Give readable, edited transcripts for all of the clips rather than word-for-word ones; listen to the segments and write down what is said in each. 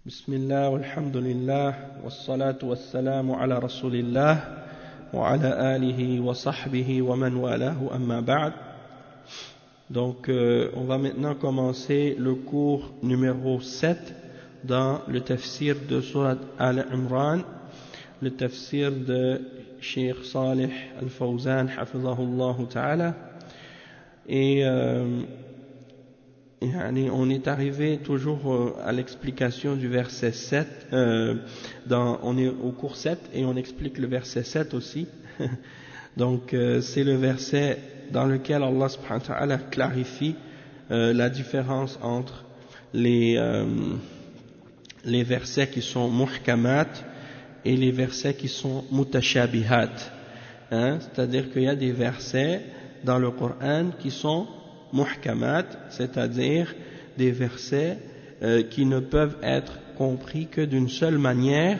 Bismillah, walhamdulillah, wassalatu wassalamu ala rasulillah, wa ala alihi wa sahbihi wa man walahu amma ba'd. Donc, on va maintenant commencer le cours numéro 7 dans le tafsir de Surat Al-Imran, le tafsir de Cheikh Salih Al-Fawzan, hafizahullah ta'ala. Et on est arrivé toujours à l'explication du verset 7, on est au cours 7 et on explique le verset 7 aussi. Donc c'est le verset dans lequel Allah subhanahu wa ta'ala clarifie la différence entre les versets qui sont muhkamat et les versets qui sont mutashabihat. C'est-à-dire qu'il y a des versets dans le Coran qui sont muhkamat, c'est-à-dire des versets qui ne peuvent être compris que d'une seule manière,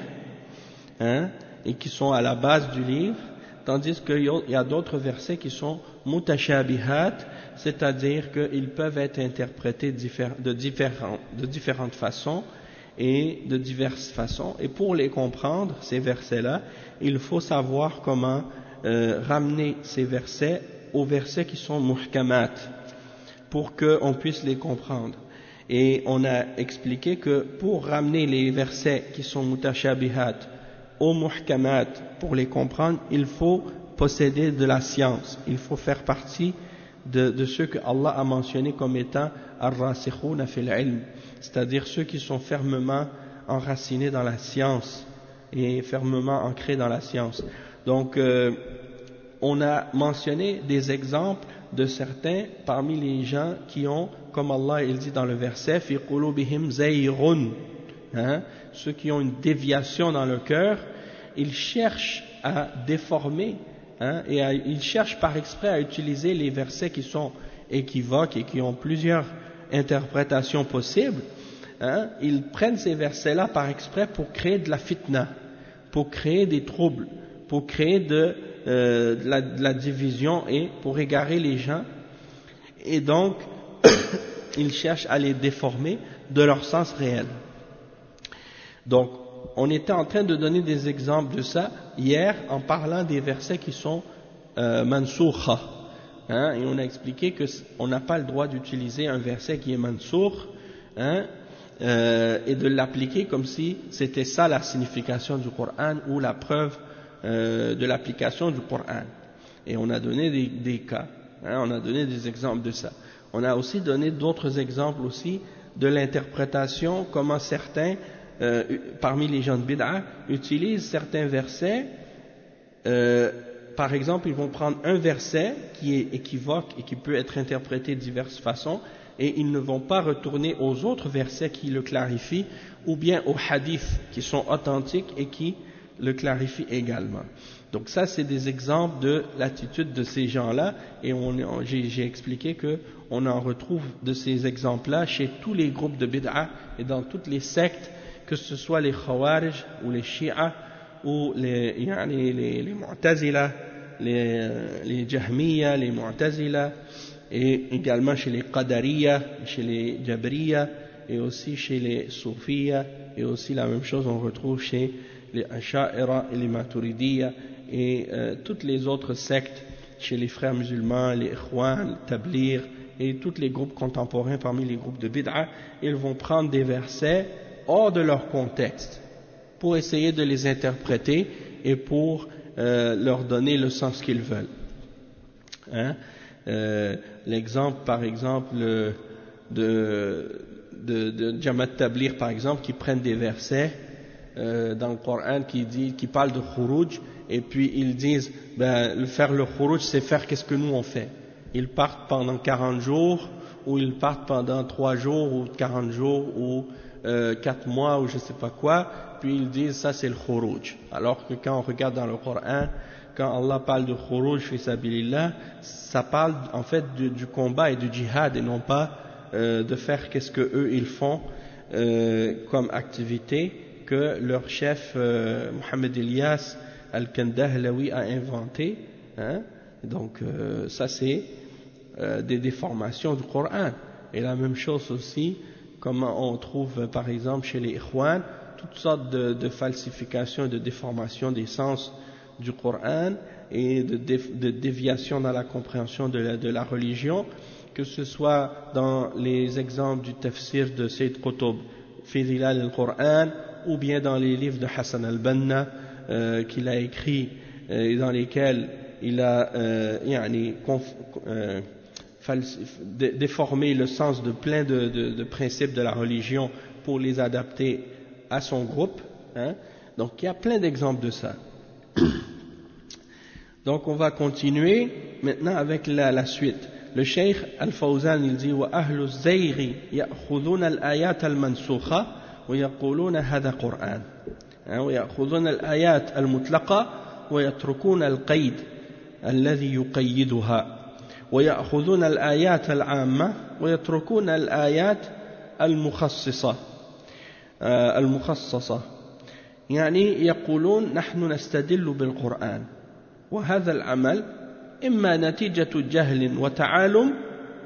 et qui sont à la base du livre, tandis qu'il y a d'autres versets qui sont mutashabihat, c'est-à-dire qu'ils peuvent être interprétés de différentes façons et de diverses façons, et pour les comprendre, ces versets-là, il faut savoir comment ramener ces versets aux versets qui sont muhkamat, pour qu'on puisse les comprendre. Et on a expliqué que pour ramener les versets qui sont mutashabihat aux muhkamat, pour les comprendre, il faut posséder de la science, il faut faire partie de ceux que Allah a mentionnés comme étant ar-rasikhuna fil ilm, c'est-à-dire ceux qui sont fermement enracinés dans la science et fermement ancrés dans la science. Donc on a mentionné des exemples de certains parmi les gens qui ont, comme Allah il dit dans le verset, fi qulubihim zayrun, ceux qui ont une déviation dans le cœur, ils cherchent à déformer, ils cherchent par exprès à utiliser les versets qui sont équivoques et qui ont plusieurs interprétations possibles. Ils prennent ces versets-là par exprès pour créer de la fitna, pour créer des troubles, pour créer de la division et pour égarer les gens, et donc ils cherchent à les déformer de leur sens réel. Donc on était en train de donner des exemples de ça hier en parlant des versets qui sont mansoukha, et on a expliqué que on n'a pas le droit d'utiliser un verset qui est mansoukh, et de l'appliquer comme si c'était ça la signification du Coran ou la preuve de l'application du Coran. Et on a donné des cas, on a donné des exemples de ça. On a aussi donné d'autres exemples aussi de l'interprétation, comment certains parmi les gens de bid'a utilisent certains versets. Par exemple, ils vont prendre un verset qui est équivoque et qui peut être interprété de diverses façons, et ils ne vont pas retourner aux autres versets qui le clarifient, ou bien aux hadiths qui sont authentiques et qui le clarifie également. Donc ça, c'est des exemples de l'attitude de ces gens-là, et j'ai expliqué que on en retrouve de ces exemples-là chez tous les groupes de bid'a et dans toutes les sectes, que ce soit les khawarij ou les shi'a ou les mu'tazila, les jahmiya, les mu'tazila, et également chez les qadariya, chez les jabriya, et aussi chez les soufiyya, et aussi la même chose on retrouve chez les Asha'ira et les Maturidiyya, et toutes les autres sectes chez les frères musulmans, les Ikhwan, les Tablir, et tous les groupes contemporains parmi les groupes de bid'a. Ils vont prendre des versets hors de leur contexte pour essayer de les interpréter et pour leur donner le sens qu'ils veulent. L'exemple par exemple de Jamaat Tablir par exemple, qui prennent des versets dans le Coran qui parle de khuruj, et puis ils disent faire le khuruj c'est faire qu'est-ce que nous on fait. Ils partent pendant 40 jours, ou ils partent pendant 3 jours ou 40 jours ou 4 mois ou je sais pas quoi, puis ils disent ça c'est le khuruj, alors que quand on regarde dans le Coran, quand Allah parle de khuruj fi sabilillah, ça parle en fait du combat et du djihad, et non pas de faire qu'est-ce que eux ils font comme activité que leur chef Mohamed Elias Al-Kandahlawi a inventé. Donc ça c'est des déformations du Coran. Et la même chose aussi comme on trouve par exemple chez les Ikhwan, toutes sortes de falsifications et de déformations des sens du Coran et de déviations dans la compréhension de la religion, que ce soit dans les exemples du tafsir de Sayyid Qutb, Fi Dhilal al-Qur'an, ou bien dans les livres de Hassan al-Banna qu'il a écrits et dans lesquels il a déformé le sens de plein de principes de la religion pour les adapter à son groupe, hein. Donc il y a plein d'exemples de ça. Donc on va continuer maintenant avec la suite. Le Cheikh Al-Fawzan il dit wa ahlu az-zayg ya'khudhuna al-ayat al-mansukha wa yaquluna hadha Qur'an, wa ya'khudhuna al-ayat al-mutlaqa wa yatrukuna al-qayd alladhi yuqayyiduha wa ya'khudhuna al-ayat al-'amma wa yatrukuna al-ayat al-mukhassisa المخصصة يعني يقولون نحن نستدل بالقرآن وهذا العمل إما نتيجة جهل وتعالم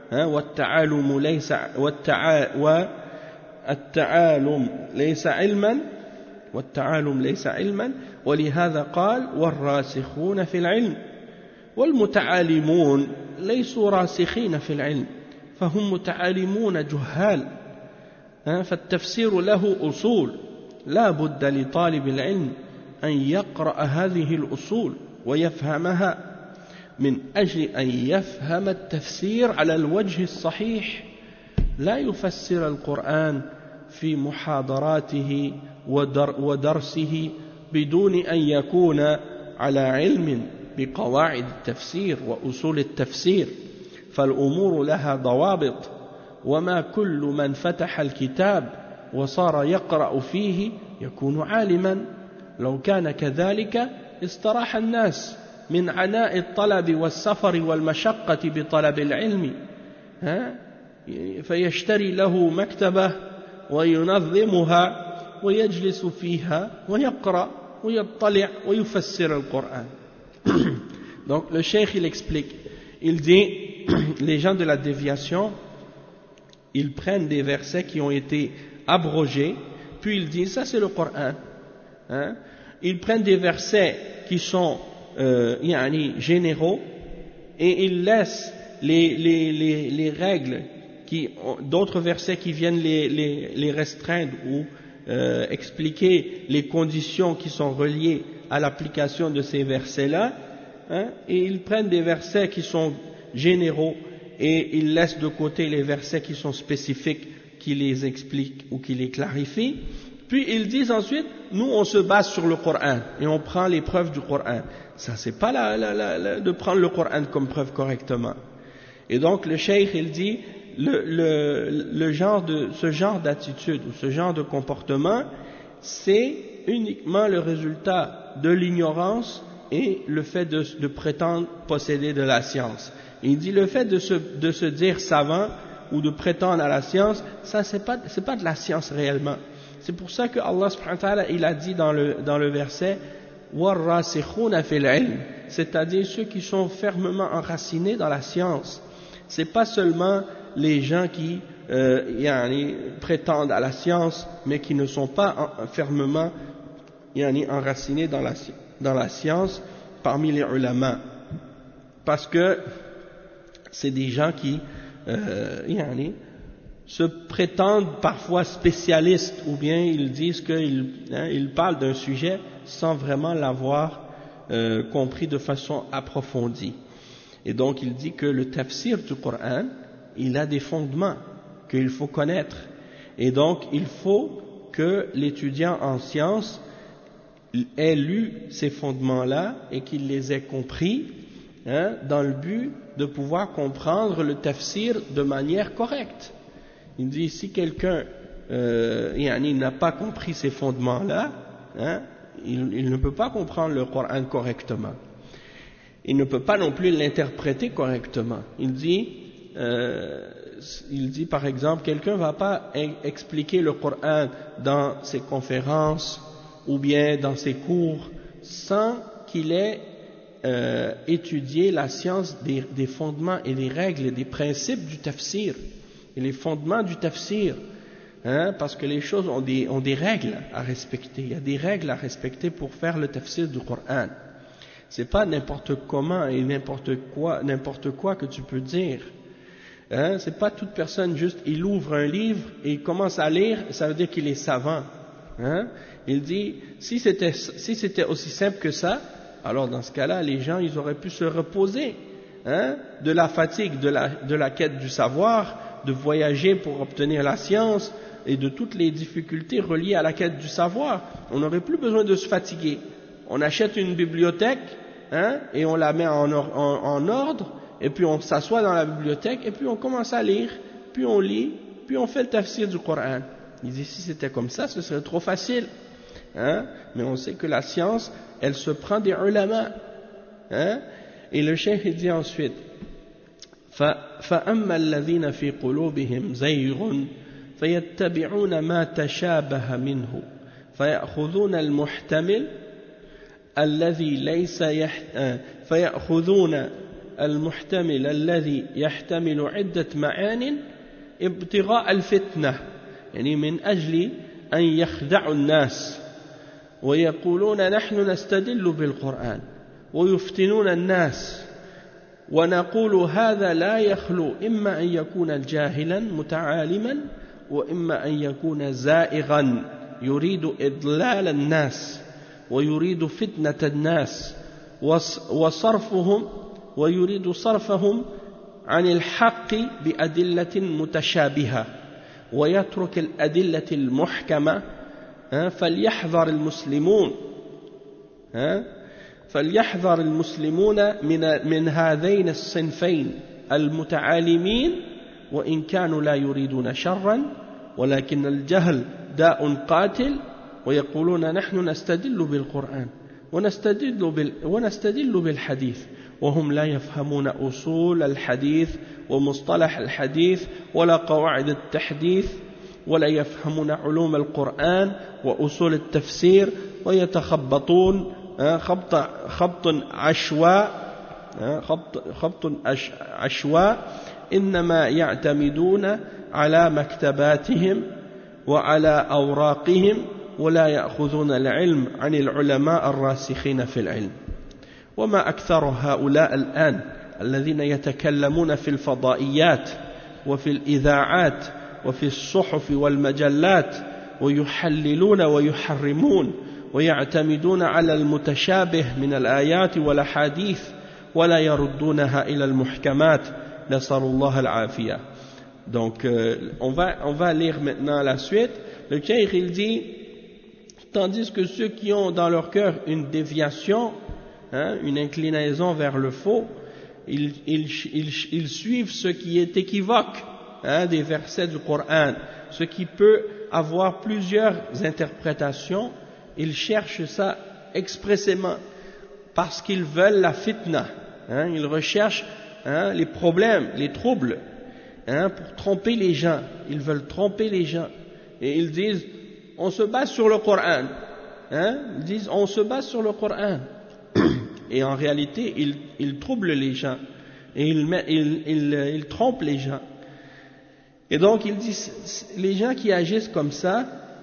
والتعالم ليس علما ولهذا قال والراسخون في العلم والمتعالمون ليسوا راسخين في العلم فهم متعالمون جهال فالتفسير له أصول لا بد لطالب العلم أن يقرأ هذه الأصول ويفهمها من أجل أن يفهم التفسير على الوجه الصحيح لا يفسر القرآن في محاضراته ودرسه بدون أن يكون على علم بقواعد التفسير وأصول التفسير فالأمور لها ضوابط وما كل من فتح الكتاب وصار يقرأ فيه يكون عالما لو كان كذلك استراح الناس من عناء الطلب والسفر والمشقة بطلب العلم فيشتري له مكتبة وينظمها ويجلس فيها ويقرأ ويطلع ويفسر القرآن. Donc le cheikh il explique, il dit les gens de la déviation ils prennent des versets qui ont été abrogés, puis ils disent ça c'est le Coran. Ils prennent des versets qui sont généraux et ils laissent les règles, d'autres versets qui viennent les restreindre ou expliquer les conditions qui sont reliées à l'application de ces versets-là, et ils prennent des versets qui sont généraux et ils laissent de côté les versets qui sont spécifiques, qui les expliquent ou qui les clarifient. Puis ils disent ensuite, nous on se base sur le Coran et on prend les preuves du Coran. Ça c'est pas de prendre le Coran comme preuve correctement. Et donc le cheikh il dit, ce genre d'attitude ou ce genre de comportement, c'est uniquement le résultat de l'ignorance et le fait de prétendre posséder de la science. Il dit le fait de se dire savant ou de prétendre à la science, ça c'est pas de la science réellement. C'est pour ça que Allah subhanahu wa ta'ala il a dit dans le verset warrasikhuna fil ilm, c'est-à-dire ceux qui sont fermement enracinés dans la science. C'est pas seulement les gens qui prétendent à la science mais qui ne sont pas fermement enracinés dans la science parmi les ulama, parce que c'est des gens qui se prétendent parfois spécialistes, ou bien ils disent qu'ils parlent d'un sujet sans vraiment l'avoir compris de façon approfondie. Et donc il dit que le tafsir du Coran, il a des fondements qu'il faut connaître, et donc il faut que l'étudiant en sciences ait lu ces fondements-là et qu'il les ait compris, dans le but de pouvoir comprendre le tafsir de manière correcte. Il dit si quelqu'un n'a pas compris ces fondements-là, il ne peut pas comprendre le Coran correctement. Il ne peut pas non plus l'interpréter correctement. Il dit par exemple, quelqu'un ne va pas expliquer le Coran dans ses conférences ou bien dans ses cours sans qu'il ait étudié la science des fondements et des règles et des principes du tafsir et les fondements du tafsir. parce que les choses ont des règles à respecter. Il y a des règles à respecter pour faire le tafsir du Coran. C'est pas n'importe comment et n'importe quoi que tu peux dire. C'est pas toute personne juste, il ouvre un livre et il commence à lire, ça veut dire qu'il est savant. Il dit, si c'était aussi simple que ça, alors dans ce cas-là, les gens, ils auraient pu se reposer de la fatigue, de la quête du savoir, de voyager pour obtenir la science et de toutes les difficultés reliées à la quête du savoir. On n'aurait plus besoin de se fatiguer. On achète une bibliothèque et on la met en ordre, et puis on s'assoit dans la bibliothèque et puis on commence à lire, puis on lit, puis on fait le tafsir du Coran. Il dit, si c'était comme ça, ce serait trop facile. Mais on sait que la science, elle se prend des ulama. Et le cheikh il dit ensuite, فَأَمَّا الَّذِينَ فِي قُلُوبِهِمْ زَيْغٌ فَيَتَّبِعُونَ مَا تَشَابَهَ مِنْهُ فَيَأْخُذُونَ المحتمل الذي يحتمل عدة معان ابتغاء الفتنة، يعني من أجل أن يخدعوا الناس ويقولون نحن نستدل بالقرآن ويفتنون الناس، ونقول هذا لا يخلو إما أن يكون جاهلا متعالما وإما أن يكون زائغا يريد إضلال الناس ويريد فتنة الناس ويريد صرفهم عن الحق بأدلة متشابهة ويترك الأدلة المحكمة. فليحذر المسلمون من هذين الصنفين المتعالمين وإن كانوا لا يريدون شرا ولكن الجهل داء قاتل ويقولون نحن نستدل بالقرآن ونستدل بالحديث وهم لا يفهمون أصول الحديث ومصطلح الحديث ولا قواعد التحديث ولا يفهمون علوم القرآن وأصول التفسير ويتخبطون خبط عشواء إنما يعتمدون على مكتباتهم وعلى أوراقهم ولا يأخذون العلم عن العلماء الراسخين في العلم. وما أكثر هؤلاء الآن الذين يتكلمون في الفضائيات وفي الإذاعات وفي الصحف والمجلات ويحللون ويحرمون ويعتمدون على المتشابه من الآيات والأحاديث ولا يردونها إلى المحكمات نسأل الله العافية. Donc on va lire maintenant la suite. Le cheikh il dit, tandis que ceux qui ont dans leur cœur une déviation, une inclinaison vers le faux, ils suivent ce qui est équivoque des versets du Coran, ce qui peut avoir plusieurs interprétations. Ils cherchent ça expressément parce qu'ils veulent la fitna, ils recherchent les problèmes, les troubles, pour tromper les gens. Ils veulent tromper les gens et ils disent on se base sur le Coran, ils disent on se base sur le Coran et en réalité ils troublent les gens et ils trompent les gens. Et donc il dit les gens qui agissent comme ça,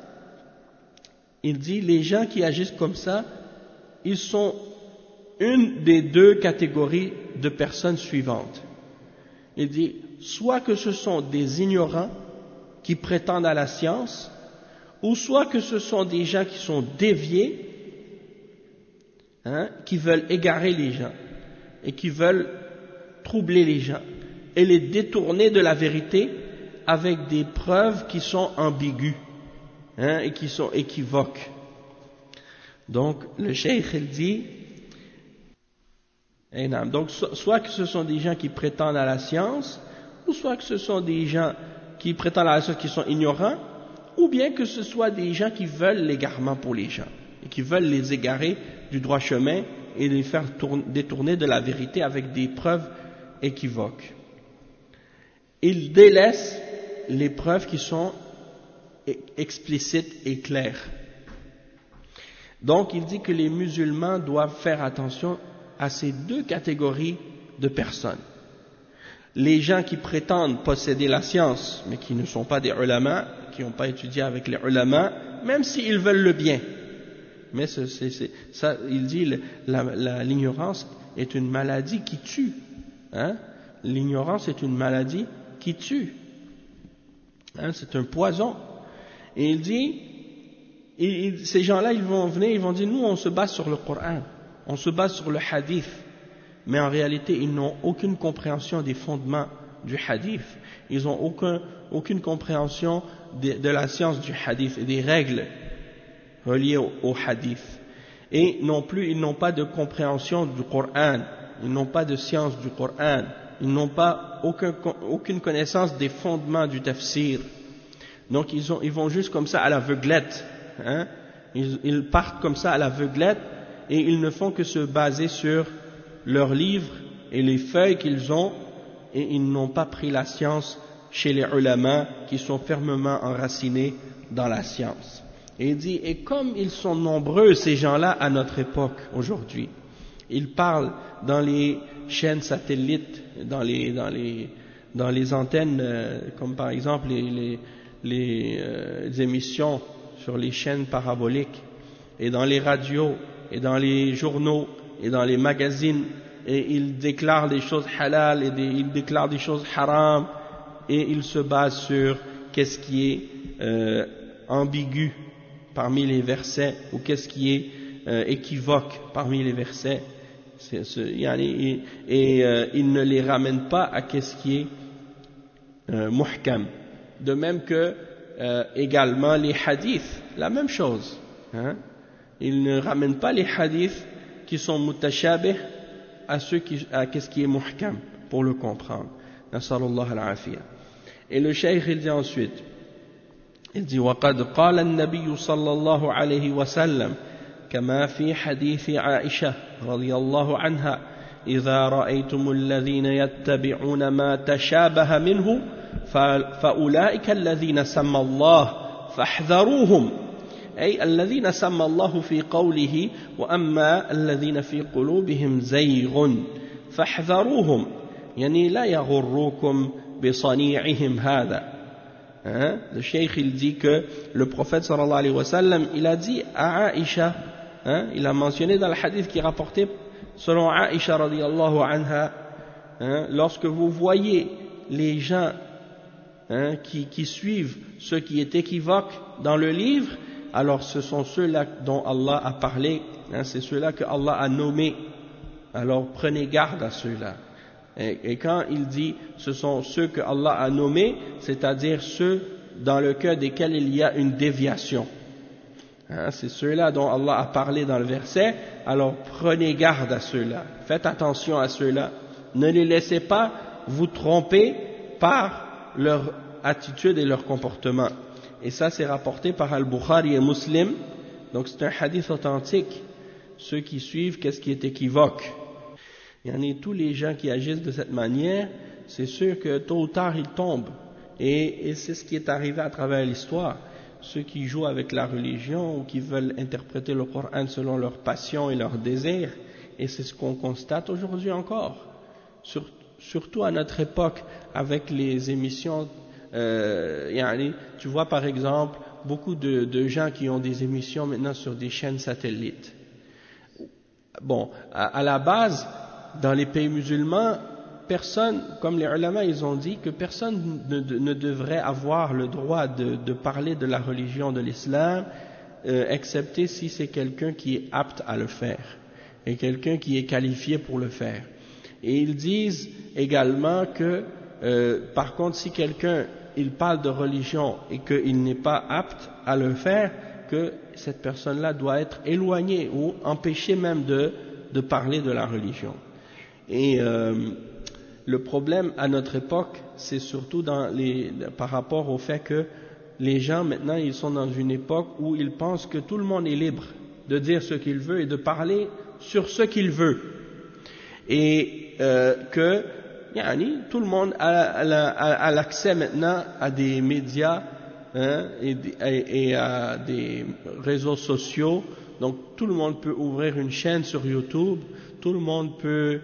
il dit les gens qui agissent comme ça, ils sont une des deux catégories de personnes suivantes. Il dit soit que ce sont des ignorants qui prétendent à la science, ou soit que ce sont des gens qui sont déviés, qui veulent égarer les gens et qui veulent troubler les gens et les détourner de la vérité avec des preuves qui sont ambiguës et qui sont équivoques. Donc le cheikh il dit, donc soit que ce sont des gens qui prétendent à la science, ou soit que ce sont des gens qui prétendent à la science qui sont ignorants, ou bien que ce soit des gens qui veulent l'égarement pour les gens et qui veulent les égarer du droit chemin et les faire détourner de la vérité avec des preuves équivoques. Ils délaissent les preuves qui sont explicites et claires. Donc il dit que les musulmans doivent faire attention à ces deux catégories de personnes. Les gens qui prétendent posséder la science mais qui ne sont pas des ulama, qui n'ont pas étudié avec les ulama, même s'ils veulent le bien. Mais ça, il dit, l'ignorance est une maladie qui tue. Hein? L'ignorance est une maladie qui tue. Hein? C'est un poison. Et il dit, ces gens-là, ils vont venir, ils vont dire, nous, on se base sur le Coran, on se base sur le hadith. Mais en réalité, ils n'ont aucune compréhension des fondements du hadith. Ils n'ont aucune compréhension de la science du hadith et des règles reliées au hadith. Et non plus, ils n'ont pas de compréhension du Coran, ils n'ont pas de science du Coran, ils n'ont pas aucune connaissance des fondements du tafsir. Donc ils vont juste comme ça à l'aveuglette. Hein? Ils partent comme ça à l'aveuglette et ils ne font que se baser sur leurs livres et les feuilles qu'ils ont, et ils n'ont pas pris la science chez les ulama qui sont fermement enracinés dans la science. Et il dit, et comme ils sont nombreux ces gens-là à notre époque aujourd'hui, ils parlent dans les chaînes satellites, dans les antennes, comme par exemple les émissions sur les chaînes paraboliques, et dans les radios, et dans les journaux, et dans les magazines, et ils déclarent des choses halal, et ils déclarent des choses haram, et ils se basent sur qu'est-ce qui est ambigu parmi les versets, ou qu'est-ce qui est équivoque parmi les versets, et ils ne les ramènent pas à qu'est-ce qui est muhkam. De même que également les hadiths, la même chose. Hein? Ils ne ramènent pas les hadiths qui sont mutashabih à qu'est-ce qui est muhkam pour le comprendre. Nasallallahu al-afiyah. Et le cheikh il dit ensuite, il dit وقد قال النبي صلى الله عليه وسلم كما في حديث عائشة رضي الله عنها إذا رأيتم الذين يتبعون ما تشابه منه فأولئك الذين سمى الله فاحذروهم أي الذين سمى الله في قوله وأما الذين في قلوبهم زيغ فاحذروهم يعني لا يغركم بصنيعهم هذا. Hein? Le cheikh il dit que le prophète sallallahu alayhi wa sallam il a dit à Aïcha, hein? Il a mentionné dans le hadith qui est rapporté selon Aïcha radiyallahu anha, hein? Lorsque vous voyez les gens hein, qui suivent ce qui est équivoque dans le livre, alors ce sont ceux-là dont Allah a parlé, hein? C'est ceux-là que Allah a nommés, alors prenez garde à ceux-là. Et quand il dit ce sont ceux que Allah a nommés, c'est-à-dire ceux dans le cœur desquels il y a une déviation. Hein, c'est ceux-là dont Allah a parlé dans le verset, alors prenez garde à ceux-là, faites attention à ceux-là, ne les laissez pas vous tromper par leur attitude et leur comportement. Et ça c'est rapporté par Al-Bukhari et Muslim, donc c'est un hadith authentique. Ceux qui suivent, qu'est-ce qui est équivoque? Il y en a tous les gens qui agissent de cette manière, c'est sûr que tôt ou tard ils tombent. Et c'est ce qui est arrivé à travers l'histoire. Ceux qui jouent avec la religion ou qui veulent interpréter le Coran selon leur passion et leur désir, et c'est ce qu'on constate aujourd'hui encore. Surtout à notre époque, avec les émissions, tu vois par exemple beaucoup de gens qui ont des émissions maintenant sur des chaînes satellites. Bon, à la base, dans les pays musulmans, personne, comme les ulama, ils ont dit que personne ne devrait avoir le droit de parler de la religion de l'islam, excepté si c'est quelqu'un qui est apte à le faire, et quelqu'un qui est qualifié pour le faire. Et ils disent également que, par contre, si quelqu'un, il parle de religion et qu'il n'est pas apte à le faire, que cette personne-là doit être éloignée ou empêchée même de parler de la religion. Et le problème à notre époque, c'est surtout par rapport au fait que les gens maintenant, ils sont dans une époque où ils pensent que tout le monde est libre de dire ce qu'il veut et de parler sur ce qu'il veut. Et que tout le monde a l'accès maintenant à des médias hein, et à des réseaux sociaux. Donc tout le monde peut ouvrir une chaîne sur YouTube, tout le monde peut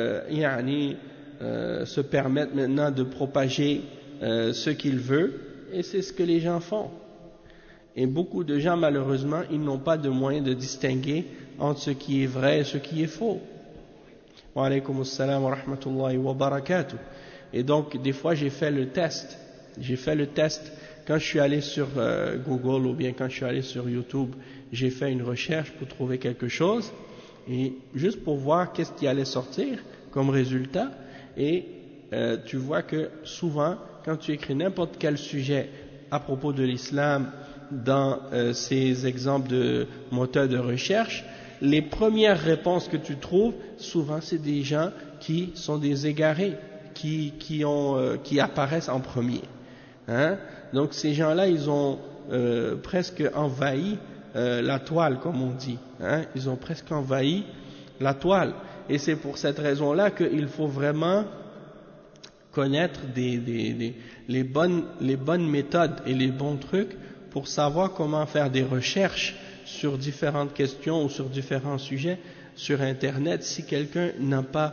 se permettre maintenant de propager ce qu'il veut, et c'est ce que les gens font. Et beaucoup de gens, malheureusement, ils n'ont pas de moyen de distinguer entre ce qui est vrai et ce qui est faux. Wa alaykum assalam wa rahmatullahi wa barakatuh. Et donc, des fois, j'ai fait le test. Quand je suis allé sur Google ou bien quand je suis allé sur YouTube, j'ai fait une recherche pour trouver quelque chose, et juste pour voir qu'est-ce qui allait sortir comme résultat. Et tu vois que souvent, quand tu écris n'importe quel sujet à propos de l'islam dans ces exemples de moteurs de recherche, les premières réponses que tu trouves, souvent c'est des gens qui sont des égarés, qui apparaissent en premier. Hein? Donc ces gens-là, ils ont presque envahi la toile, comme on dit. Hein? Ils ont presque envahi la toile. Et c'est pour cette raison-là qu'il faut vraiment connaître les bonnes méthodes et les bons trucs pour savoir comment faire des recherches sur différentes questions ou sur différents sujets sur Internet. Si quelqu'un n'a pas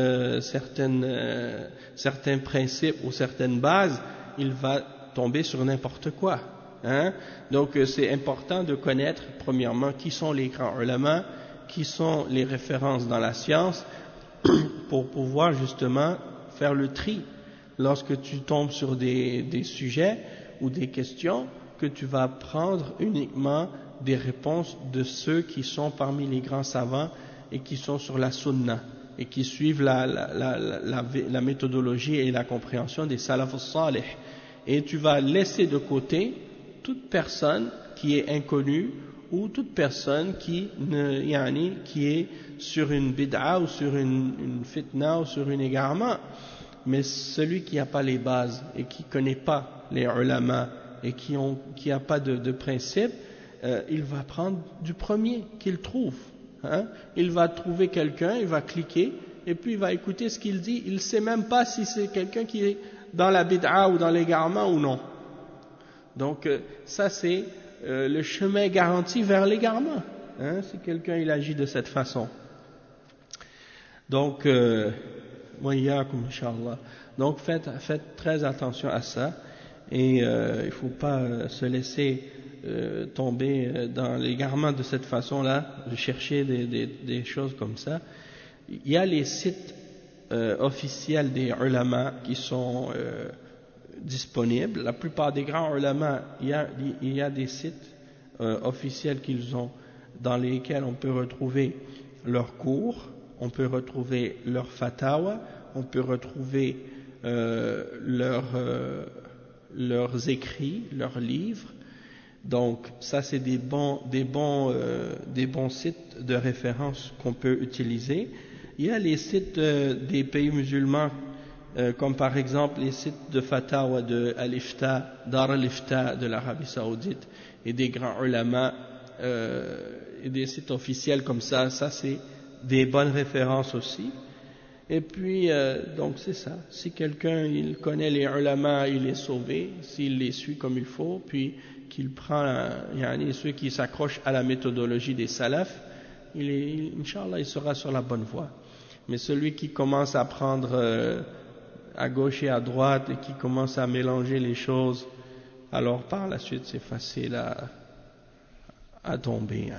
certains principes ou certaines bases, il va tomber sur n'importe quoi. Hein? Donc c'est important de connaître premièrement qui sont les grands ulama, qui sont les références dans la science, pour pouvoir justement faire le tri lorsque tu tombes sur des sujets ou des questions, que tu vas prendre uniquement des réponses de ceux qui sont parmi les grands savants et qui sont sur la sunna et qui suivent la méthodologie et la compréhension des salaf salih. Et tu vas laisser de côté toute personne qui est inconnue ou toute personne qui est sur une bid'a ou sur une fitna ou sur un égarement. Mais celui qui n'a pas les bases et qui ne connaît pas les ulama et qui n'a pas de principe, il va prendre du premier qu'il trouve. Hein? Il va trouver quelqu'un, il va cliquer et puis il va écouter ce qu'il dit. Il ne sait même pas si c'est quelqu'un qui est dans la bid'a ou dans l'égarement ou non. Donc ça c'est le chemin garanti vers l'égarement, hein, si quelqu'un il agit de cette façon. Donc Inch'Allah. Donc faites très attention à ça, et il ne faut pas se laisser tomber dans l'égarement de cette façon-là, de chercher des choses comme ça. Il y a les sites officiels des ulama qui sont disponibles. La plupart des grands ulama, il y a des sites officiels qu'ils ont, dans lesquels on peut retrouver leurs cours, on peut retrouver leurs fatawa, on peut retrouver leurs écrits, leurs livres. Donc ça c'est des bons sites de référence qu'on peut utiliser. Il y a les sites des pays musulmans, comme par exemple les sites de fatawa de Al-Ifta, Dar al-Ifta de l'Arabie Saoudite, et des grands ulama, et des sites officiels comme ça c'est des bonnes références aussi. Et puis donc c'est ça, si quelqu'un il connaît les ulama, il est sauvé s'il les suit comme il faut, puis qu'il prend ceux qui s'accrochent à la méthodologie des salafs, Inch'Allah il sera sur la bonne voie. Mais celui qui commence à prendre à gauche et à droite et qui commence à mélanger les choses, alors par la suite c'est facile à tomber.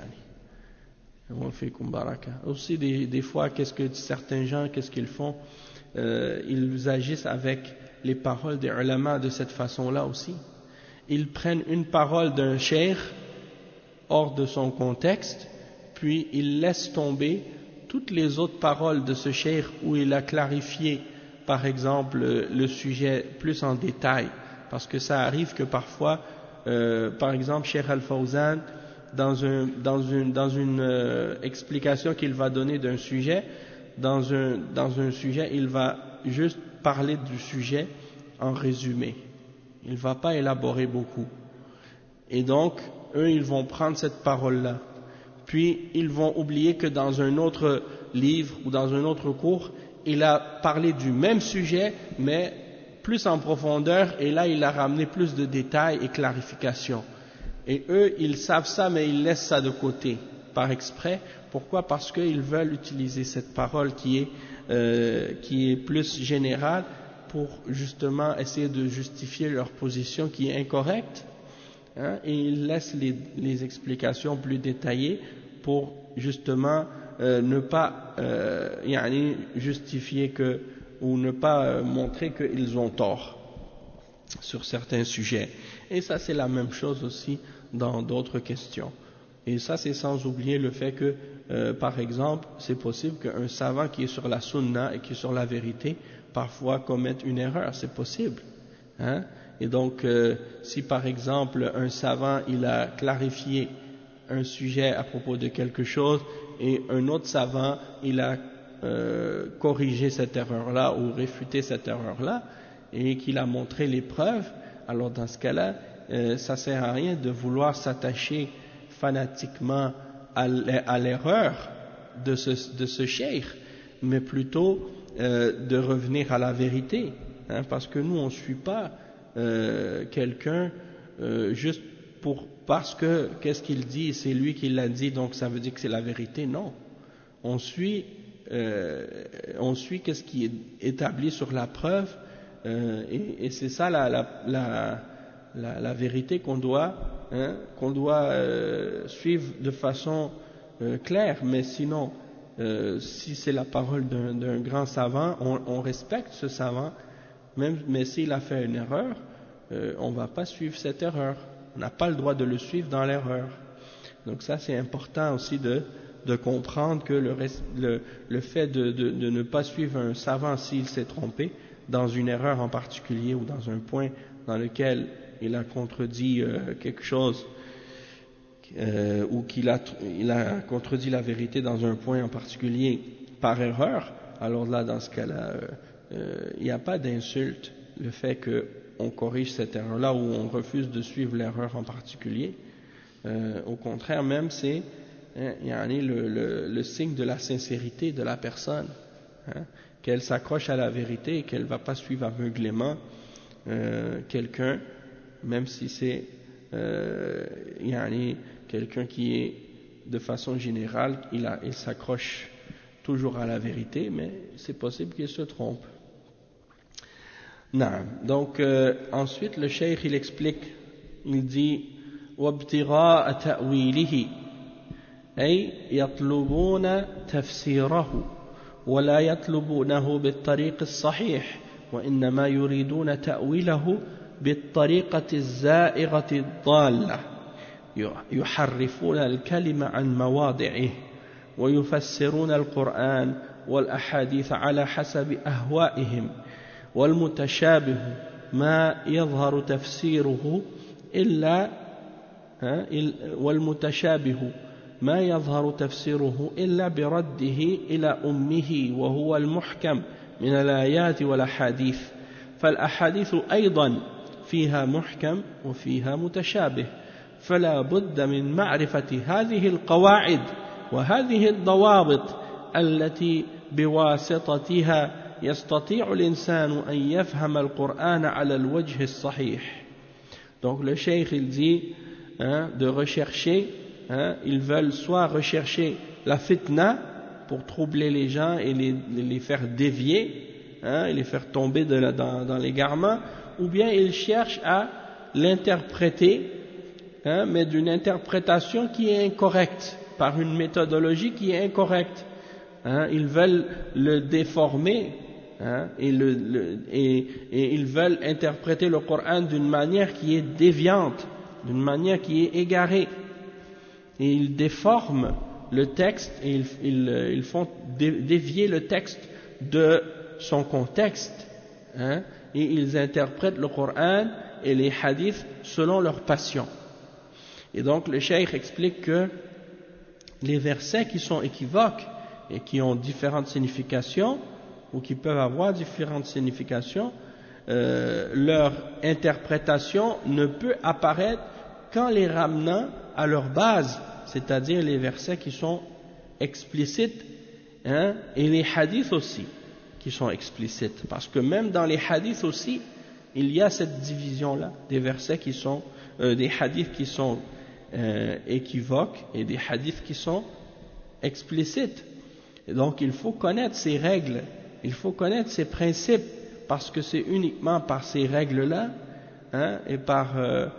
Aussi des fois, certains gens, qu'est-ce qu'ils font? Ils agissent avec les paroles des ulama de cette façon-là aussi. Ils prennent une parole d'un cheikh hors de son contexte, puis ils laissent tomber toutes les autres paroles de ce cheikh où il a clarifié, par exemple, le sujet plus en détail. Parce que ça arrive que parfois, par exemple, Cheikh Al-Fawzan, dans une explication qu'il va donner d'un sujet, dans un sujet, il va juste parler du sujet en résumé. Il ne va pas élaborer beaucoup. Et donc, eux, ils vont prendre cette parole-là. Puis, ils vont oublier que dans un autre livre ou dans un autre cours, il a parlé du même sujet, mais plus en profondeur, et là, il a ramené plus de détails et clarifications. Et eux, ils savent ça, mais ils laissent ça de côté, par exprès. Pourquoi? Parce qu'ils veulent utiliser cette parole qui est plus générale pour justement essayer de justifier leur position qui est incorrecte, et ils laissent les explications plus détaillées pour justement ne pas justifier ou ne pas montrer qu'ils ont tort sur certains sujets. Et ça c'est la même chose aussi dans d'autres questions. Et ça c'est sans oublier le fait que par exemple c'est possible qu'un savant qui est sur la sunna et qui est sur la vérité parfois commette une erreur, c'est possible, et donc si par exemple un savant il a clarifié un sujet à propos de quelque chose et un autre savant il a corrigé cette erreur-là ou réfuté cette erreur-là et qu'il a montré les preuves, alors dans ce cas-là, ça sert à rien de vouloir s'attacher fanatiquement à l'erreur de ce cheikh, mais plutôt de revenir à la vérité, parce que nous on ne suit pas quelqu'un juste parce que qu'est-ce qu'il dit, c'est lui qui l'a dit, donc ça veut dire que c'est la vérité. Non, on suit qu'est-ce qui est établi sur la preuve, et c'est ça la vérité qu'on doit suivre de façon claire. Mais sinon, si c'est la parole d'un grand savant, on respecte ce savant, mais s'il a fait une erreur, on ne va pas suivre cette erreur. On n'a pas le droit de le suivre dans l'erreur. Donc ça c'est important aussi de comprendre que le fait de ne pas suivre un savant s'il s'est trompé dans une erreur en particulier ou dans un point dans lequel il a contredit quelque chose ou qu'il a contredit la vérité dans un point en particulier par erreur, alors là dans ce cas-là il n'y a pas d'insulte le fait qu'on corrige cette erreur-là ou on refuse de suivre l'erreur en particulier. Au contraire même c'est le signe de la sincérité de la personne, qu'elle s'accroche à la vérité et qu'elle ne va pas suivre aveuglément quelqu'un, même si c'est quelqu'un qui est de façon générale il s'accroche toujours à la vérité, mais c'est possible qu'il se trompe. Non. Donc ensuite le cheikh il explique, il dit وابتغاء تأويله أي يطلبون تفسيره ولا يطلبونه بالطريق الصحيح وإنما يريدون تأويله بالطريقة الزائغة الضالة يحرفون الكلمة عن مواضعه ويفسرون القرآن والأحاديث على حسب أهوائهم والمتشابه ما يظهر تفسيره إلا برده إلى أمه وهو المحكم من الآيات والأحاديث فالأحاديث أيضا فيها محكم وفيها متشابه فلا بد من معرفة هذه القواعد وهذه الضوابط التي بواسطتها يستطيع الإنسان أن يفهم القرآن على الوجه الصحيح. Donc le cheikh il dit de rechercher, ils veulent soit rechercher la fitna pour troubler les gens et les faire dévier, et les faire tomber dans l'égarement, ou bien ils cherchent à l'interpréter, mais d'une interprétation qui est incorrecte, par une méthodologie qui est incorrecte. Ils veulent le déformer, et ils veulent interpréter le Coran d'une manière qui est déviante, d'une manière qui est égarée, et ils déforment le texte et ils font dévier le texte de son contexte, et ils interprètent le Coran et les hadiths selon leur passion. Et donc le cheikh explique que les versets qui sont équivoques et qui ont différentes significations ou qui peuvent avoir différentes significations, leur interprétation ne peut apparaître qu'en les ramenant à leur base, c'est-à-dire les versets qui sont explicites, et les hadiths aussi qui sont explicites, parce que même dans les hadiths aussi il y a cette division-là, des versets qui sont des hadiths qui sont équivoques et des hadiths qui sont explicites. Et donc il faut connaître ces règles, il faut connaître ces principes parce que c'est uniquement par ces règles-là, hein, et par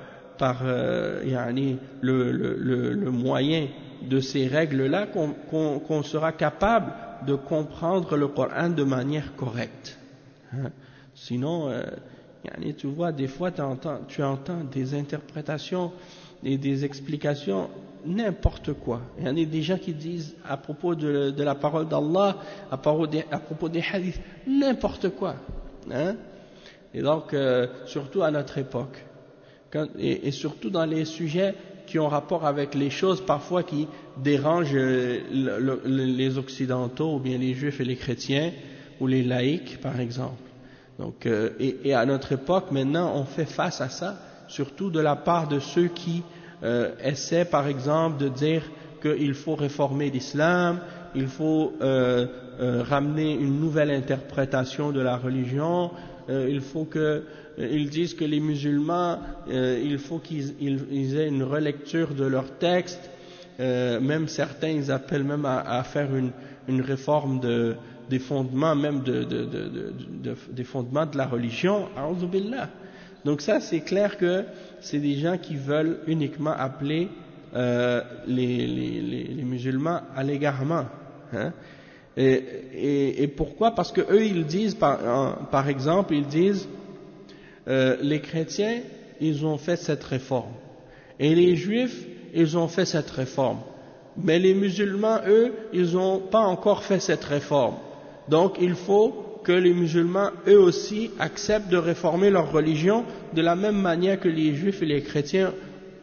le moyen de ces règles-là qu'on sera capable de comprendre le Coran de manière correcte. Hein. Sinon, tu vois, des fois tu entends des interprétations et des explications, n'importe quoi. Il y en a des gens qui disent à propos de la parole d'Allah, à propos des hadiths, n'importe quoi. Hein. Et donc, surtout à notre époque, et surtout dans les sujets qui ont rapport avec les choses parfois qui dérangent les occidentaux, ou bien les juifs et les chrétiens, ou les laïcs par exemple. Donc, et à notre époque maintenant on fait face à ça, surtout de la part de ceux qui essaient par exemple de dire qu'il faut réformer l'islam, il faut ramener une nouvelle interprétation de la religion, il faut ils disent que les musulmans, il faut qu'ils aient une relecture de leurs textes, même certains ils appellent même à faire une réforme des fondements, même des fondements de la religion. A'udhu billah. Donc ça c'est clair que c'est des gens qui veulent uniquement appeler les musulmans à l'égarement. Hein. Et pourquoi? Parce que eux ils disent par exemple, ils disent les chrétiens ils ont fait cette réforme et les juifs ils ont fait cette réforme, mais les musulmans eux ils n'ont pas encore fait cette réforme, donc il faut que les musulmans eux aussi acceptent de réformer leur religion de la même manière que les juifs et les chrétiens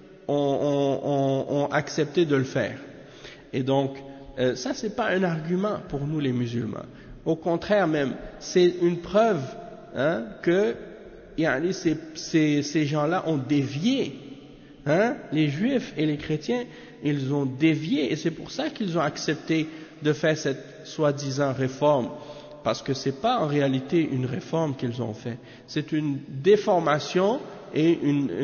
ont accepté de le faire. Et donc ça c'est pas un argument pour nous les musulmans, au contraire même c'est une preuve, hein, que ces gens-là ont dévié, hein, les juifs et les chrétiens ils ont dévié, et c'est pour ça qu'ils ont accepté de faire cette soi-disant réforme, parce que c'est pas en réalité une réforme qu'ils ont fait, c'est une déformation et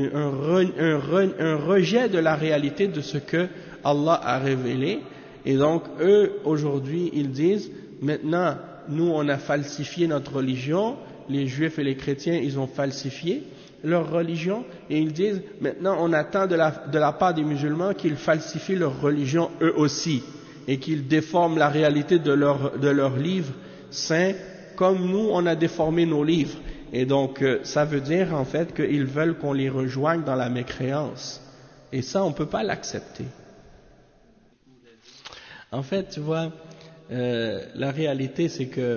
un rejet de la réalité de ce que Allah a révélé. Et donc eux aujourd'hui ils disent maintenant nous on a falsifié notre religion, les juifs et les chrétiens ils ont falsifié leur religion, et ils disent maintenant on attend de la part des musulmans qu'ils falsifient leur religion eux aussi et qu'ils déforment la réalité de leurs livres saints comme nous on a déformé nos livres. Et donc ça veut dire en fait qu'ils veulent qu'on les rejoigne dans la mécréance, et ça on ne peut pas l'accepter. En fait tu vois, la réalité c'est que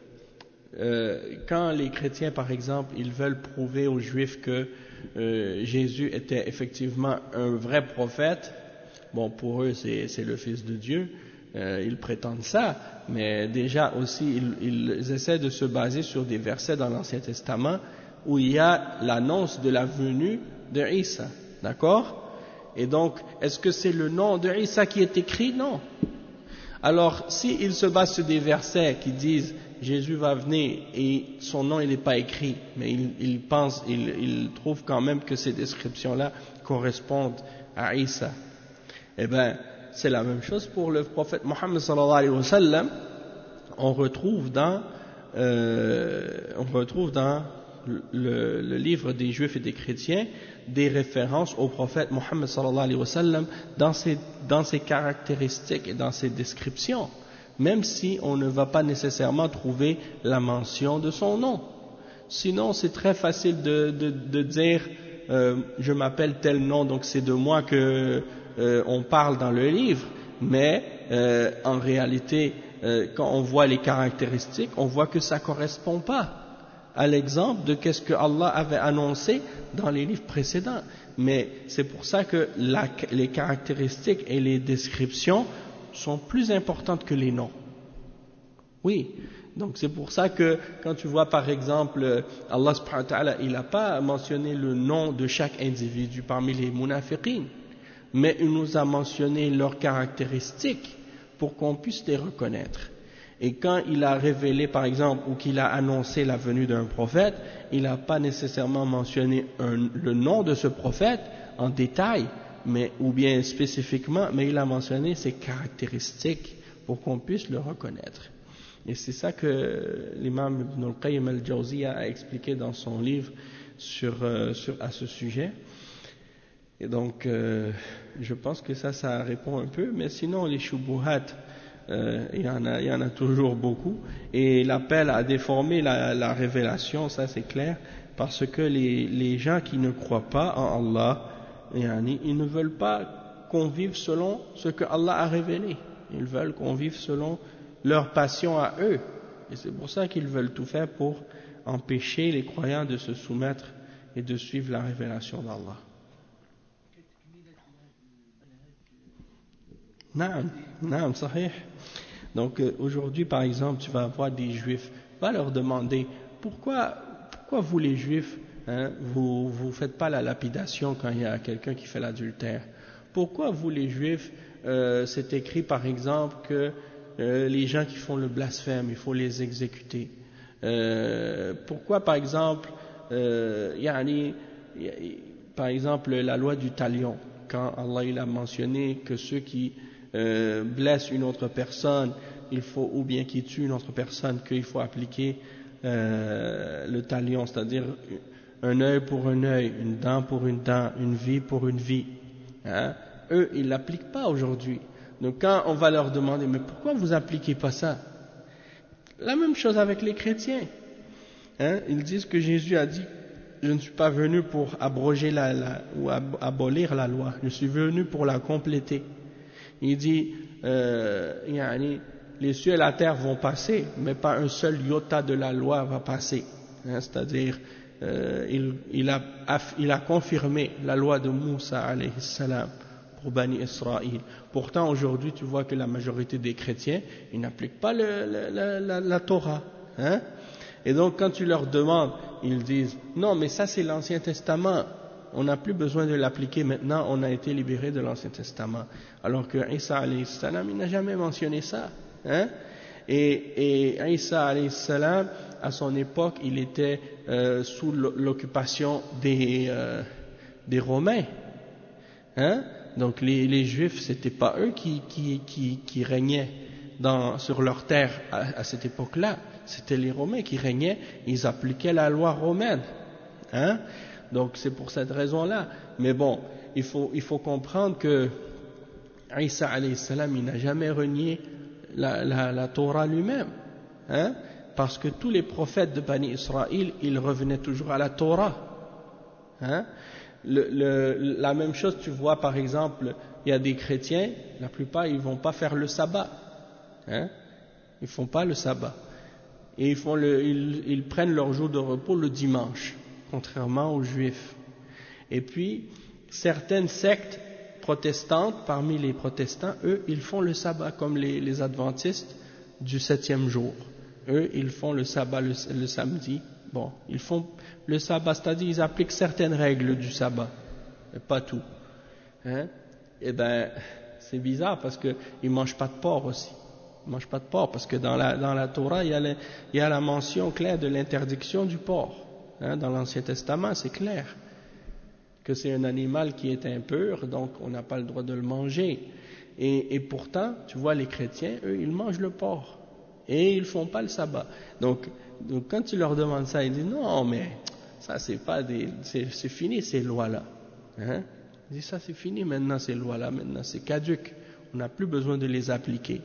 quand les chrétiens par exemple ils veulent prouver aux juifs que Jésus était effectivement un vrai prophète, bon pour eux c'est le fils de Dieu, ils prétendent ça, mais déjà aussi ils essaient de se baser sur des versets dans l'Ancien Testament où il y a l'annonce de la venue de Isa, d'accord? Et donc est-ce que c'est le nom de Isa qui est écrit? Non. Alors s'ils se basent sur des versets qui disent Jésus va venir et son nom il n'est pas écrit, mais ils trouvent quand même que ces descriptions-là correspondent à Isa, eh bien c'est la même chose pour le prophète Mohammed sallallahu alayhi wa sallam. On retrouve dans le livre des juifs et des chrétiens des références au prophète Mohammed sallallahu alayhi wa sallam dans ses caractéristiques et dans ses descriptions, même si on ne va pas nécessairement trouver la mention de son nom. Sinon c'est très facile de dire je m'appelle tel nom, donc c'est de moi que on parle dans le livre, mais en réalité quand on voit les caractéristiques on voit que ça ne correspond pas à l'exemple de qu'est-ce que Allah avait annoncé dans les livres précédents. Mais c'est pour ça que les caractéristiques et les descriptions sont plus importantes que les noms. Oui, donc c'est pour ça que quand tu vois par exemple Allah subhanahu wa ta'ala, il n'a pas mentionné le nom de chaque individu parmi les munafiqin, mais il nous a mentionné leurs caractéristiques pour qu'on puisse les reconnaître. Et quand il a révélé par exemple ou qu'il a annoncé la venue d'un prophète, il n'a pas nécessairement mentionné le nom de ce prophète en détail, ou bien spécifiquement, mais il a mentionné ses caractéristiques pour qu'on puisse le reconnaître. Et c'est ça que l'imam Ibn al-Qayyim al-Jawziyya a expliqué dans son livre à ce sujet. Et donc, je pense que ça répond un peu. Mais sinon, les shubuhat, il y en a toujours beaucoup. Et l'appel à déformer la révélation, ça c'est clair, parce que les gens qui ne croient pas en Allah, ils ne veulent pas qu'on vive selon ce que Allah a révélé. Ils veulent qu'on vive selon leur passion à eux. Et c'est pour ça qu'ils veulent tout faire pour empêcher les croyants de se soumettre et de suivre la révélation d'Allah. Naam, sahih. Donc aujourd'hui, par exemple, tu vas voir des juifs, va leur demander pourquoi vous les juifs, vous faites pas la lapidation quand il y a quelqu'un qui fait l'adultère? Pourquoi vous les juifs, c'est écrit par exemple que les gens qui font le blasphème, il faut les exécuter? Pourquoi par exemple, par exemple la loi du talion, quand Allah il a mentionné que ceux qui blessent une autre personne, ou bien qui tuent une autre personne, qu'il faut appliquer le talion, c'est-à-dire un œil pour un œil, une dent pour une dent, une vie pour une vie. Eux, ils ne l'appliquent pas aujourd'hui. Donc quand on va leur demander, mais pourquoi vous n'appliquez pas ça? La même chose avec les chrétiens. Ils disent que Jésus a dit, je ne suis pas venu pour abroger ou abolir la loi, je suis venu pour la compléter. Il dit, les cieux et la terre vont passer, mais pas un seul iota de la loi va passer. C'est-à-dire, il a confirmé la loi de Moussa alayhi salam pour Bani Israël. Pourtant aujourd'hui tu vois que la majorité des chrétiens ils n'appliquent pas la Torah, et donc quand tu leur demandes, ils disent non mais ça c'est l'Ancien Testament, on n'a plus besoin de l'appliquer maintenant, on a été libéré de l'Ancien Testament, alors que Isa alayhi salam il n'a jamais mentionné ça, et Isa alayhi salam à son époque il était sous l'occupation des Romains, donc les Juifs, c'était pas eux qui régnaient sur leur terre à cette époque-là, c'était les Romains qui régnaient, ils appliquaient la loi romaine, donc c'est pour cette raison-là. Mais bon, il faut comprendre que Isa alayhi salam, il n'a jamais renié la Torah lui-même, parce que tous les prophètes de Bani Israël, ils revenaient toujours à la Torah, la même chose, tu vois par exemple, il y a des chrétiens, la plupart ils vont pas faire le sabbat, ils font pas le sabbat, et ils prennent leur jour de repos le dimanche, contrairement aux juifs. Et puis certaines sectes protestantes, parmi les protestants, eux ils font le sabbat comme les adventistes du 7e jour. Eux ils font le sabbat le samedi. Bon, ils font le sabbat, c'est-à-dire ils appliquent certaines règles du sabbat, mais pas tout. Et ben, c'est bizarre parce que ils mangent pas de porc aussi. Ils mangent pas de porc parce que dans la Torah il y a la mention claire de l'interdiction du porc. Dans l'Ancien Testament, c'est clair que c'est un animal qui est impur, donc on n'a pas le droit de le manger. Et pourtant, tu vois, les chrétiens, eux, ils mangent le porc et ils font pas le sabbat. Donc quand tu leur demandes ça, ils disent non mais ça c'est fini ces lois-là. Ils disent ça c'est fini maintenant ces lois-là, maintenant c'est caduc, on n'a plus besoin de les appliquer.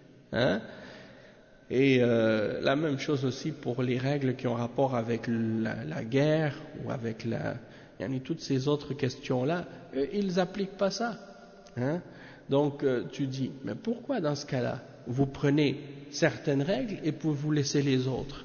Et la même chose aussi pour les règles qui ont rapport avec la guerre ou avec toutes ces autres questions-là, eux ils n'appliquent pas ça. Donc tu dis, mais pourquoi dans ce cas-là vous prenez certaines règles et vous laissez les autres?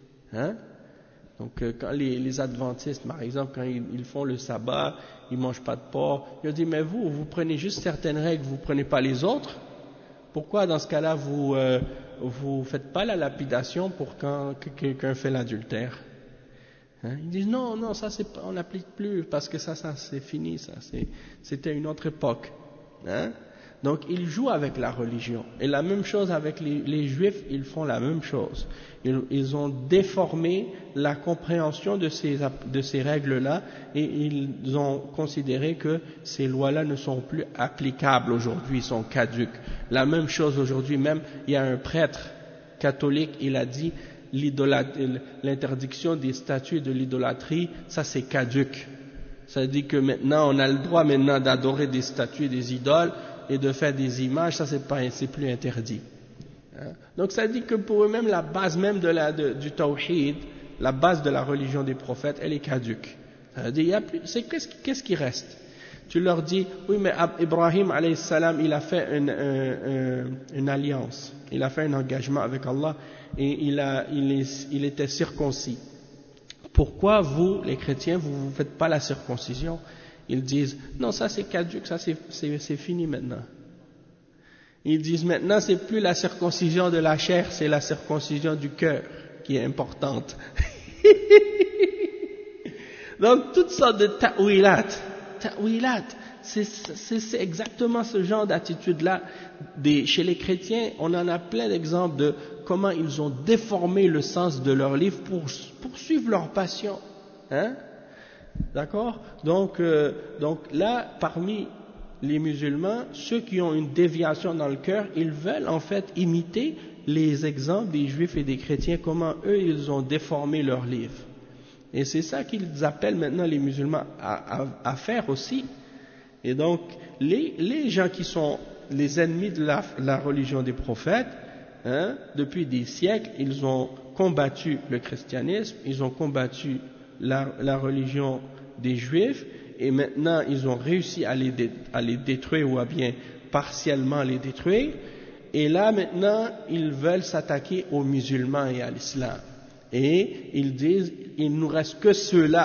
Donc quand les adventistes par exemple, quand ils font le sabbat, ils mangent pas de porc, ils disent mais vous prenez juste certaines règles, vous prenez pas les autres? Pourquoi dans ce cas-là vous faites pas la lapidation pour quand quelqu'un fait l'adultère? Ils disent non ça on n'applique plus parce que ça c'est fini, ça c'était une autre époque. Donc ils jouent avec la religion. Et la même chose avec les juifs, ils font la même chose. Ils ont déformé la compréhension de ces règles-là et ils ont considéré que ces lois-là ne sont plus applicables aujourd'hui, sont caduques. La même chose aujourd'hui, même il y a un prêtre catholique, il a dit l'interdiction des statues et de l'idolâtrie, ça c'est caduc. Ça dit que maintenant on a le droit maintenant d'adorer des statues et des idoles et de faire des images, ça c'est plus interdit. Donc ça dit que pour eux-mêmes la base même du tawhid, la base de la religion des prophètes, elle est caduque. Ça dit qu'est-ce qui reste? Tu leur dis oui mais Ibrahim alayhi salam il a fait une alliance, il a fait un engagement avec Allah et il était circoncis. Pourquoi vous, les chrétiens, vous ne faites pas la circoncision? Ils disent, non, ça c'est caduc, ça c'est fini maintenant. Ils disent maintenant, c'est plus la circoncision de la chair, c'est la circoncision du cœur qui est importante. Donc, toutes sortes de ta'wilat, c'est exactement ce genre d'attitude-là. Chez les chrétiens, on en a plein d'exemples de comment ils ont déformé le sens de leur livre pour suivre leur passion. Hein? D'accord? Donc là, parmi les musulmans, ceux qui ont une déviation dans le cœur, ils veulent en fait imiter les exemples des juifs et des chrétiens, comment eux, ils ont déformé leur livre. Et c'est ça qu'ils appellent maintenant les musulmans à faire aussi. Et donc, les gens qui sont les ennemis de la religion des prophètes, depuis des siècles, ils ont combattu le christianisme, ils ont combattu la religion des juifs, et maintenant ils ont réussi à les détruire ou à bien partiellement les détruire. Et là maintenant, ils veulent s'attaquer aux musulmans et à l'islam. Et ils disent, il nous reste que ceux-là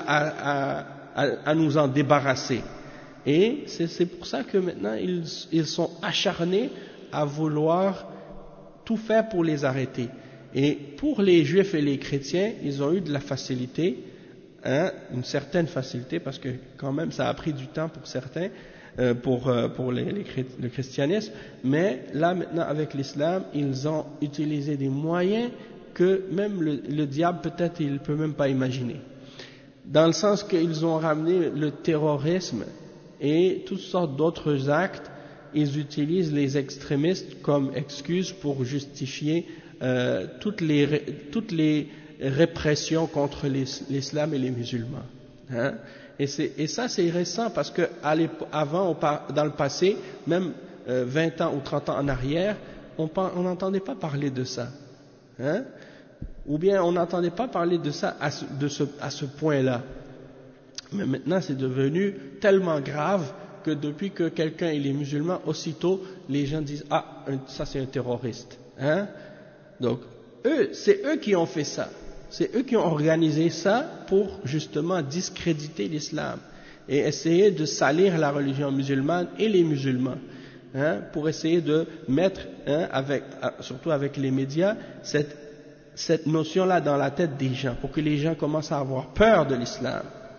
à nous en débarrasser. Et c'est pour ça que maintenant ils sont acharnés à vouloir tout faire pour les arrêter. Et pour les juifs et les chrétiens, ils ont eu de la facilité, une certaine facilité, parce que quand même ça a pris du temps pour certains, pour le christianisme, mais là maintenant avec l'islam, ils ont utilisé des moyens que même le diable peut-être il ne peut même pas imaginer. Dans le sens qu'ils ont ramené le terrorisme et toutes sortes d'autres actes, ils utilisent les extrémistes comme excuse pour justifier toutes les répressions contre l'islam et les musulmans. Hein? Et ça c'est récent parce que avant, dans le passé, même 20 ans ou 30 ans en arrière, on n'entendait pas parler de ça. Hein? Ou bien on n'entendait pas parler de ça à ce point-là. Mais maintenant c'est devenu tellement grave que depuis que quelqu'un est musulman, aussitôt les gens disent ah ça c'est un terroriste. Hein? Donc c'est eux qui ont fait ça, c'est eux qui ont organisé ça pour justement discréditer l'islam et essayer de salir la religion musulmane et les musulmans, pour essayer de mettre, surtout avec les médias, cette notion-là dans la tête des gens, pour que les gens commencent à avoir peur de l'islam.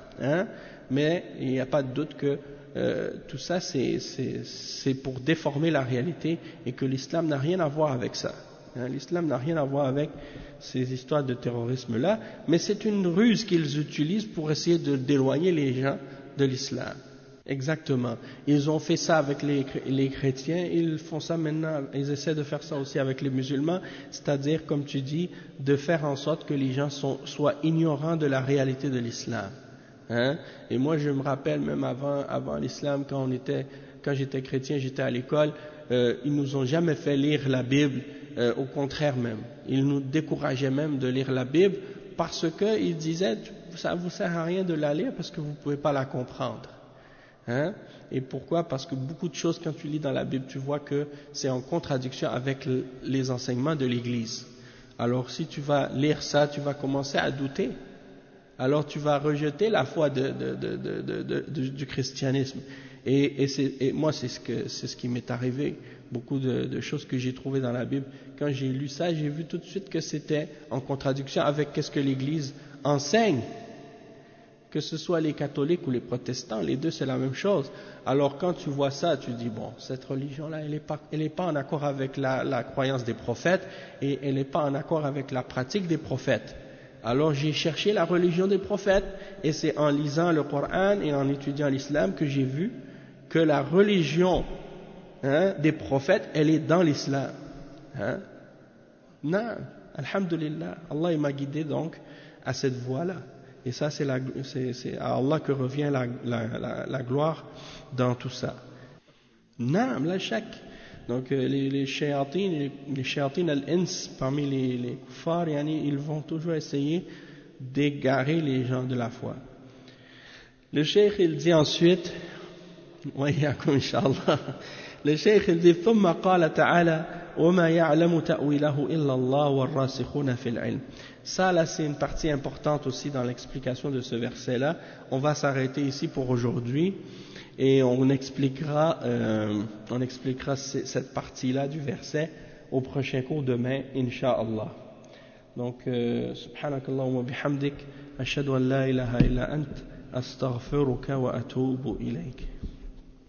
Mais il n'y a pas de doute que tout ça c'est pour déformer la réalité et que l'islam n'a rien à voir avec ça. L'islam n'a rien à voir avec ces histoires de terrorisme-là, mais c'est une ruse qu'ils utilisent pour essayer d'éloigner les gens de l'islam. Exactement. Ils ont fait ça avec les chrétiens, ils font ça maintenant, ils essaient de faire ça aussi avec les musulmans, c'est-à-dire, comme tu dis, de faire en sorte que les gens soient ignorants de la réalité de l'islam. Et moi, je me rappelle même avant l'islam, quand j'étais chrétien, j'étais à l'école, ils nous ont jamais fait lire la Bible, au contraire même. Ils nous décourageaient même de lire la Bible parce qu'ils disaient, ça vous sert à rien de la lire parce que vous pouvez pas la comprendre. Et pourquoi? Parce que beaucoup de choses, quand tu lis dans la Bible, tu vois que c'est en contradiction avec les enseignements de l'Église. Alors si tu vas lire ça, tu vas commencer à douter. Alors tu vas rejeter la foi du christianisme. Et moi, c'est ce qui m'est arrivé. Beaucoup de choses que j'ai trouvées dans la Bible. Quand j'ai lu ça, j'ai vu tout de suite que c'était en contradiction avec ce que l'Église enseigne. Que ce soit les catholiques ou les protestants, les deux c'est la même chose. Alors quand tu vois ça, tu dis bon, cette religion-là, elle est pas en accord avec la croyance des prophètes et elle n'est pas en accord avec la pratique des prophètes. Alors j'ai cherché la religion des prophètes et c'est en lisant le Coran et en étudiant l'islam que j'ai vu que la religion des prophètes, elle est dans l'islam. Non, alhamdulillah, Allah il m'a guidé donc à cette voie-là. Et ça, c'est à Allah que revient la gloire dans tout ça. Non, la shak. Donc les shayatin al-ins, parmi les kuffars, ils vont toujours essayer d'égarer les gens de la foi. Le cheikh il dit ensuite, وإياكم إن شاء الله. Le cheikh il dit ثم قال تعالى وما يعلم تأويله إلا الله والراسخون في العلم. Ça là c'est une partie importante aussi dans l'explication de ce verset là. On va s'arrêter ici pour aujourd'hui et on expliquera cette partie là du verset au prochain cours demain incha'Allah. Donc subhanakallahumma bihamdik ashhadu an la ilaha illa ant astaghfiruka wa atubu ilayk.